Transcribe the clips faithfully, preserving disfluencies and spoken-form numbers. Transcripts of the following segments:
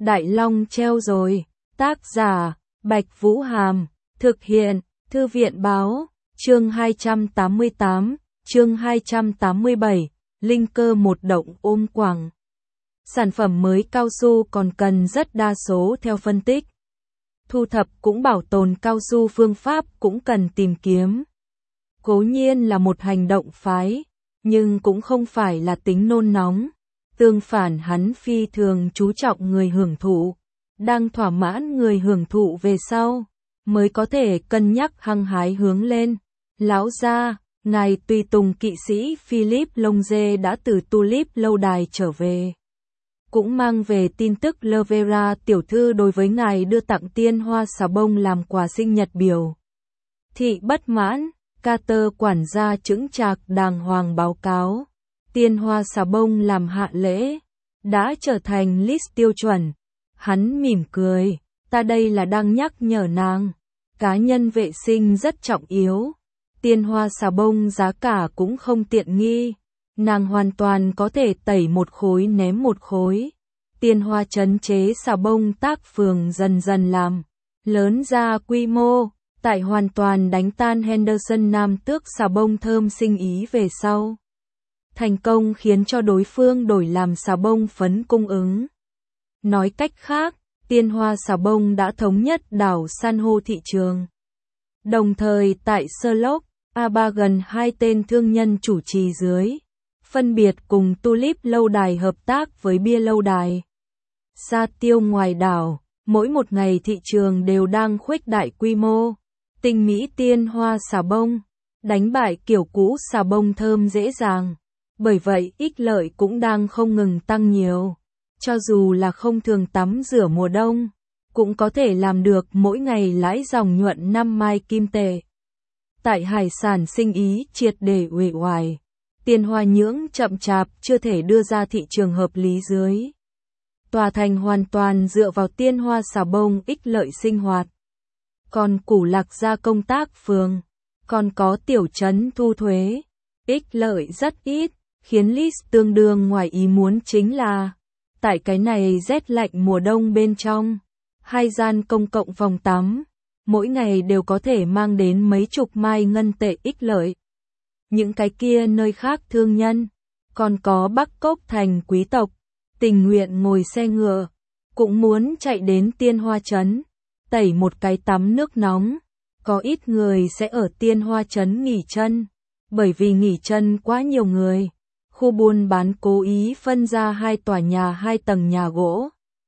Đại Long treo rồi. Tác giả, Bạch Vũ Hàm. Thực hiện, Thư viện Báo. Chương hai trăm tám mươi tám, chương hai trăm tám mươi bảy, linh cơ một động ôm quảng. Sản phẩm mới cao su còn cần rất đa số theo phân tích. Thu thập cũng bảo tồn cao su phương pháp cũng cần tìm kiếm. Cố nhiên là một hành động phái, nhưng cũng không phải là tính nôn nóng. Tương phản hắn phi thường chú trọng người hưởng thụ, đang thỏa mãn người hưởng thụ về sau, mới có thể cân nhắc hăng hái hướng lên. Lão gia, ngài tùy tùng kỵ sĩ Philip Longe đã từ Tulip lâu đài trở về. Cũng mang về tin tức Lovera tiểu thư đối với ngài đưa tặng tiên hoa xà bông làm quà sinh nhật biểu. Thị bất mãn, Carter quản gia chững chạc đàng hoàng báo cáo. Tiên hoa xà bông làm hạ lễ, đã trở thành list tiêu chuẩn. Hắn mỉm cười, ta đây là đang nhắc nhở nàng. Cá nhân vệ sinh rất trọng yếu. Tiên hoa xà bông giá cả cũng không tiện nghi. Nàng hoàn toàn có thể tẩy một khối ném một khối. Tiên hoa trấn chế xà bông tác phường dần dần làm lớn ra quy mô, tại hoàn toàn đánh tan Henderson Nam tước xà bông thơm sinh ý về sau. Thành công khiến cho đối phương đổi làm xà bông phấn cung ứng. Nói cách khác, tiên hoa xà bông đã thống nhất đảo san hô thị trường. Đồng thời tại Sherlock, Aba gần hai tên thương nhân chủ trì dưới, phân biệt cùng Tulip lâu đài hợp tác với bia lâu đài. Sa tiêu ngoài đảo, mỗi một ngày thị trường đều đang khuếch đại quy mô. Tinh mỹ tiên hoa xà bông, đánh bại kiểu cũ xà bông thơm dễ dàng. Bởi vậy ích lợi cũng đang không ngừng tăng nhiều. Cho dù là không thường tắm rửa mùa đông, cũng có thể làm được mỗi ngày lãi dòng nhuận năm mai kim tệ. Tại hải sản sinh ý triệt để uể oải, tiên hoa nhưỡng chậm chạp chưa thể đưa ra thị trường hợp lý dưới. Tòa thành hoàn toàn dựa vào tiên hoa xà bông ích lợi sinh hoạt. Còn Củ Lạc gia công tác phường, còn có tiểu trấn thu thuế, ích lợi rất ít, khiến list tương đương ngoài ý muốn chính là, tại cái này rét lạnh mùa đông bên trong, hai gian công cộng phòng tắm, mỗi ngày đều có thể mang đến mấy chục mai ngân tệ ích lợi. Những cái kia nơi khác thương nhân, còn có Bắc Cốc thành quý tộc, tình nguyện ngồi xe ngựa, cũng muốn chạy đến tiên hoa trấn, tẩy một cái tắm nước nóng. Có ít người sẽ ở tiên hoa trấn nghỉ chân, bởi vì nghỉ chân quá nhiều người. Khu buôn bán cố ý phân ra hai tòa nhà hai tầng nhà gỗ.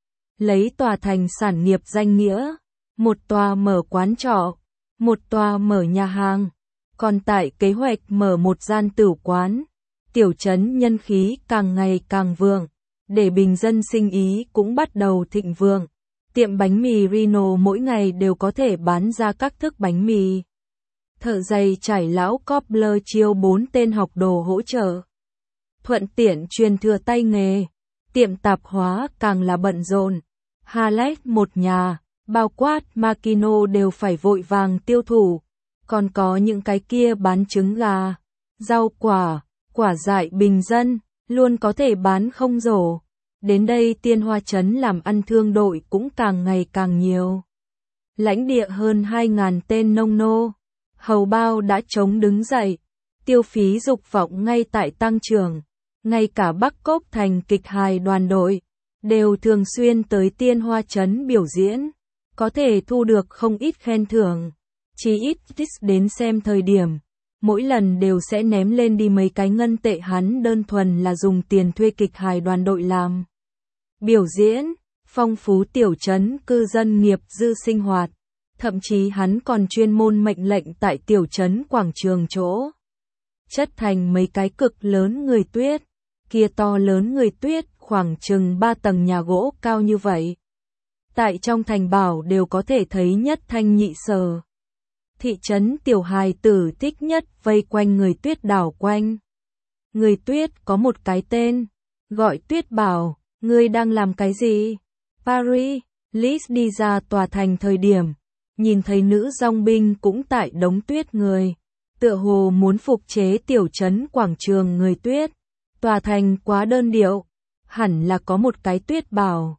Lấy tòa thành sản nghiệp danh nghĩa, một tòa mở quán trọ, một tòa mở nhà hàng, còn tại kế hoạch mở một gian tửu quán. Tiểu trấn nhân khí càng ngày càng vượng, để bình dân sinh ý cũng bắt đầu thịnh vượng. Tiệm bánh mì Reno mỗi ngày đều có thể bán ra các thức bánh mì. Thợ giày trải lão Cobbler chiêu bốn tên học đồ hỗ trợ. Thuận tiện truyền thừa tay nghề. Tiệm tạp hóa càng là bận rộn. Hallet một nhà, bao quát Makino đều phải vội vàng tiêu thụ. Còn có những cái kia bán trứng gà, rau quả, quả dại bình dân, luôn có thể bán không rổ. Đến đây tiên hoa trấn làm ăn thương đội cũng càng ngày càng nhiều. Lãnh địa hơn hai nghìn tên nông nô, hầu bao đã chống đứng dậy, tiêu phí dục vọng ngay tại tăng trưởng. Ngay cả Bắc Cốc thành kịch hài đoàn đội, đều thường xuyên tới tiên hoa trấn biểu diễn, có thể thu được không ít khen thưởng. Chỉ ít đến xem thời điểm, mỗi lần đều sẽ ném lên đi mấy cái ngân tệ, hắn đơn thuần là dùng tiền thuê kịch hài đoàn đội làm biểu diễn, phong phú tiểu trấn cư dân nghiệp dư sinh hoạt. Thậm chí hắn còn chuyên môn mệnh lệnh tại tiểu trấn quảng trường chỗ chất thành mấy cái cực lớn người tuyết, kia to lớn người tuyết khoảng chừng ba tầng nhà gỗ cao như vậy. Tại trong thành bảo đều có thể thấy nhất thanh nhị sở. Thị trấn tiểu hài tử thích nhất vây quanh người tuyết đảo quanh. Người tuyết có một cái tên, gọi Tuyết Bảo. Ngươi đang làm cái gì? Paris, Liz đi ra tòa thành thời điểm, nhìn thấy nữ dòng binh cũng tại đống tuyết người, tựa hồ muốn phục chế tiểu trấn quảng trường người tuyết. Tòa thành quá đơn điệu, hẳn là có một cái Tuyết Bảo.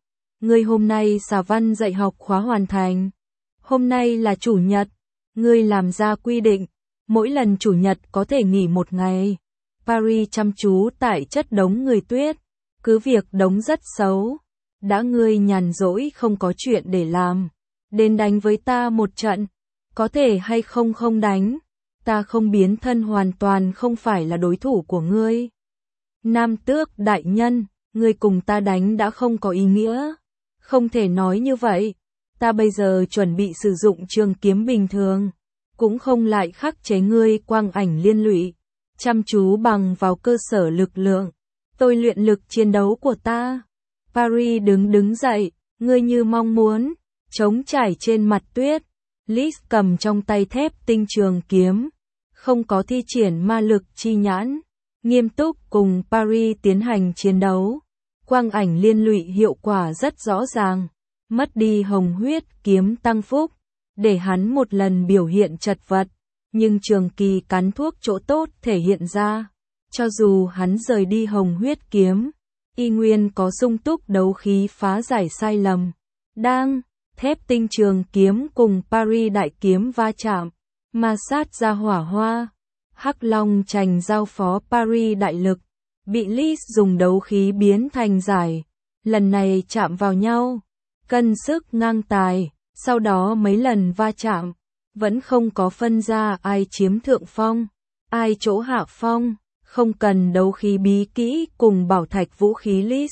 ngươi hôm nay xà văn dạy học khóa hoàn thành. Hôm nay là chủ nhật, ngươi làm ra quy định, mỗi lần chủ nhật có thể nghỉ một ngày. Paris chăm chú tại chất đống người tuyết, cứ việc đống rất xấu. Đã ngươi nhàn rỗi không có chuyện để làm, đến đánh với ta một trận, có thể hay không không đánh, ta không biến thân hoàn toàn không phải là đối thủ của ngươi. Nam tước đại nhân, ngươi cùng ta đánh đã không có ý nghĩa, không thể nói như vậy, ta bây giờ chuẩn bị sử dụng trường kiếm bình thường, cũng không lại khắc chế ngươi quang ảnh liên lụy, chăm chú bằng vào cơ sở lực lượng, tôi luyện lực chiến đấu của ta. Paris đứng đứng dậy, ngươi như mong muốn, trống trải trên mặt tuyết, Liz cầm trong tay thép tinh trường kiếm, không có thi triển ma lực chi nhãn, nghiêm túc cùng Paris tiến hành chiến đấu. Quang ảnh liên lụy hiệu quả rất rõ ràng, mất đi hồng huyết kiếm tăng phúc, để hắn một lần biểu hiện chật vật, nhưng trường kỳ cắn thuốc chỗ tốt thể hiện ra, cho dù hắn rời đi hồng huyết kiếm, y nguyên có sung túc đấu khí phá giải sai lầm. Đang, thép tinh trường kiếm cùng Paris đại kiếm va chạm, ma sát ra hỏa hoa, Hắc Long Trành giao phó Paris đại lực, bị Liz dùng đấu khí biến thành giải, lần này chạm vào nhau, cân sức ngang tài, sau đó mấy lần va chạm, vẫn không có phân ra ai chiếm thượng phong, ai chỗ hạ phong, không cần đấu khí bí kỹ cùng bảo thạch vũ khí Liz,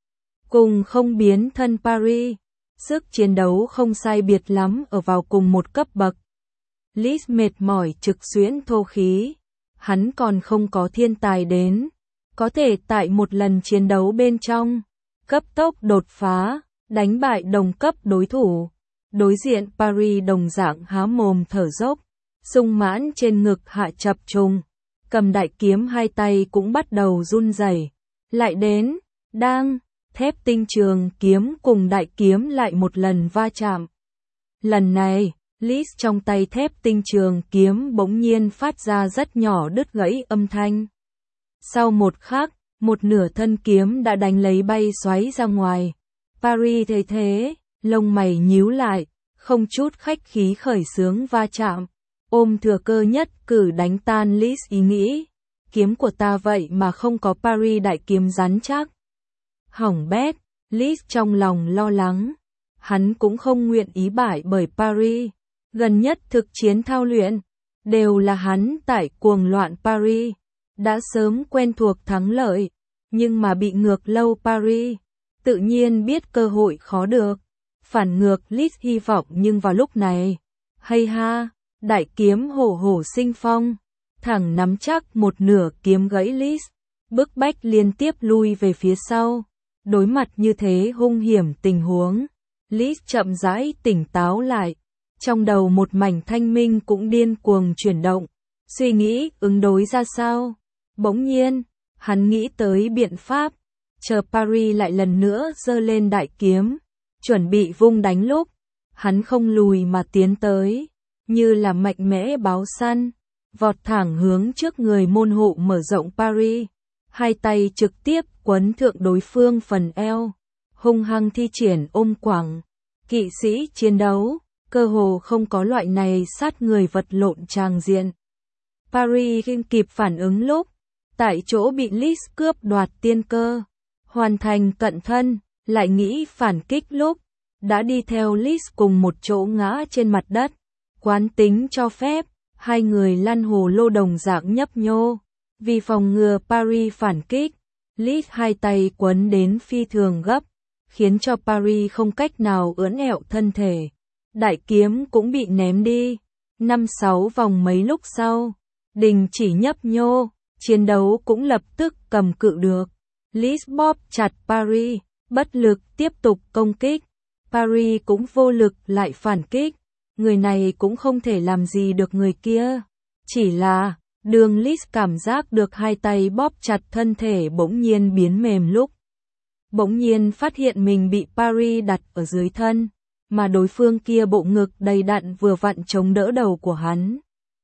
cùng không biến thân Paris, sức chiến đấu không sai biệt lắm ở vào cùng một cấp bậc. Liz mệt mỏi trực xuyễn thô khí, hắn còn không có thiên tài đến, có thể tại một lần chiến đấu bên trong, cấp tốc đột phá, đánh bại đồng cấp đối thủ. Đối diện Paris đồng dạng há mồm thở dốc, sung mãn trên ngực hạ chập trùng, cầm đại kiếm hai tay cũng bắt đầu run rẩy. Lại đến, đang, thép tinh trường kiếm cùng đại kiếm lại một lần va chạm. Lần này, Liz trong tay thép tinh trường kiếm bỗng nhiên phát ra rất nhỏ đứt gãy âm thanh. Sau một khắc, một nửa thân kiếm đã đánh lấy bay xoáy ra ngoài. Paris thấy thế, lông mày nhíu lại, không chút khách khí khởi xướng va chạm, ôm thừa cơ nhất cử đánh tan Liz ý nghĩ. Kiếm của ta vậy mà không có Paris đại kiếm rắn chắc. Hỏng bét, Liz trong lòng lo lắng. Hắn cũng không nguyện ý bại bởi Paris. Gần nhất thực chiến thao luyện, đều là hắn tại cuồng loạn Paris. Đã sớm quen thuộc thắng lợi, nhưng mà bị ngược lâu Paris. Tự nhiên biết cơ hội khó được. Phản ngược Liz hy vọng nhưng vào lúc này. Hay ha, đại kiếm hổ hổ sinh phong. Thẳng nắm chắc một nửa kiếm gãy Liz. Bức bách liên tiếp lui về phía sau. Đối mặt như thế hung hiểm tình huống. Liz chậm rãi tỉnh táo lại. Trong đầu một mảnh thanh minh cũng điên cuồng chuyển động. Suy nghĩ ứng đối ra sao. Bỗng nhiên, hắn nghĩ tới biện pháp. Chờ Paris lại lần nữa giơ lên đại kiếm. Chuẩn bị vung đánh lúc. Hắn không lùi mà tiến tới. Như là mạnh mẽ báo săn. Vọt thẳng hướng trước người môn hộ mở rộng Paris. Hai tay trực tiếp quấn thượng đối phương phần eo. Hung hăng thi triển ôm quẳng. Kỵ sĩ chiến đấu. Cơ hồ không có loại này sát người vật lộn tràng diện. Paris không kịp phản ứng lúc. Tại chỗ bị Liz cướp đoạt tiên cơ. Hoàn thành cận thân. Lại nghĩ phản kích lúc. Đã đi theo Liz cùng một chỗ ngã trên mặt đất. Quán tính cho phép. Hai người lăn hồ lô đồng dạng nhấp nhô. Vì phòng ngừa Paris phản kích. Liz hai tay quấn đến phi thường gấp. Khiến cho Paris không cách nào ưỡn ẹo thân thể. Đại kiếm cũng bị ném đi. Năm sáu vòng mấy lúc sau. Đình chỉ nhấp nhô. Chiến đấu cũng lập tức cầm cự được. Liz bóp chặt Paris. Bất lực tiếp tục công kích. Paris cũng vô lực lại phản kích. Người này cũng không thể làm gì được người kia. Chỉ là, đường Liz cảm giác được hai tay bóp chặt thân thể bỗng nhiên biến mềm lúc. Bỗng nhiên phát hiện mình bị Paris đặt ở dưới thân, mà đối phương kia bộ ngực đầy đặn vừa vặn chống đỡ đầu của hắn.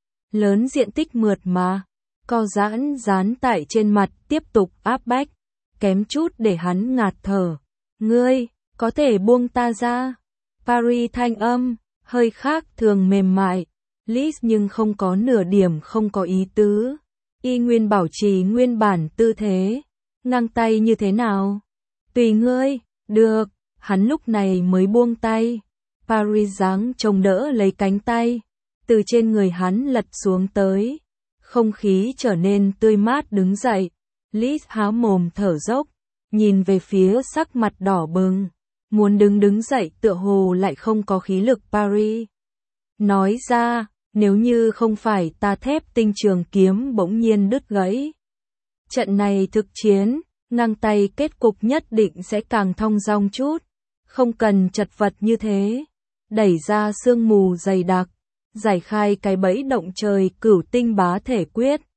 Lớn diện tích mượt mà, co giãn dán tại trên mặt tiếp tục áp bách, kém chút để hắn ngạt thở. Ngươi, Có thể buông ta ra. Paris thanh âm, hơi khác thường mềm mại. Liz nhưng không có nửa điểm không có ý tứ. Y nguyên bảo trì nguyên bản tư thế. Ngang tay như thế nào? Tùy ngươi, được. Hắn lúc này mới buông tay. Paris giáng trông đỡ lấy cánh tay. Từ trên người hắn lật xuống tới. Không khí trở nên tươi mát đứng dậy. Liz há mồm thở dốc. Nhìn về phía sắc mặt đỏ bừng. Muốn đứng đứng dậy tựa hồ lại không có khí lực. Paris nói ra, nếu như không phải ta thép tinh trường kiếm bỗng nhiên đứt gãy. Trận này thực chiến, ngang tay kết cục nhất định sẽ càng thong dong chút. Không cần chật vật như thế. Đẩy ra sương mù dày đặc. Giải khai cái bẫy động trời cửu tinh bá thể quyết.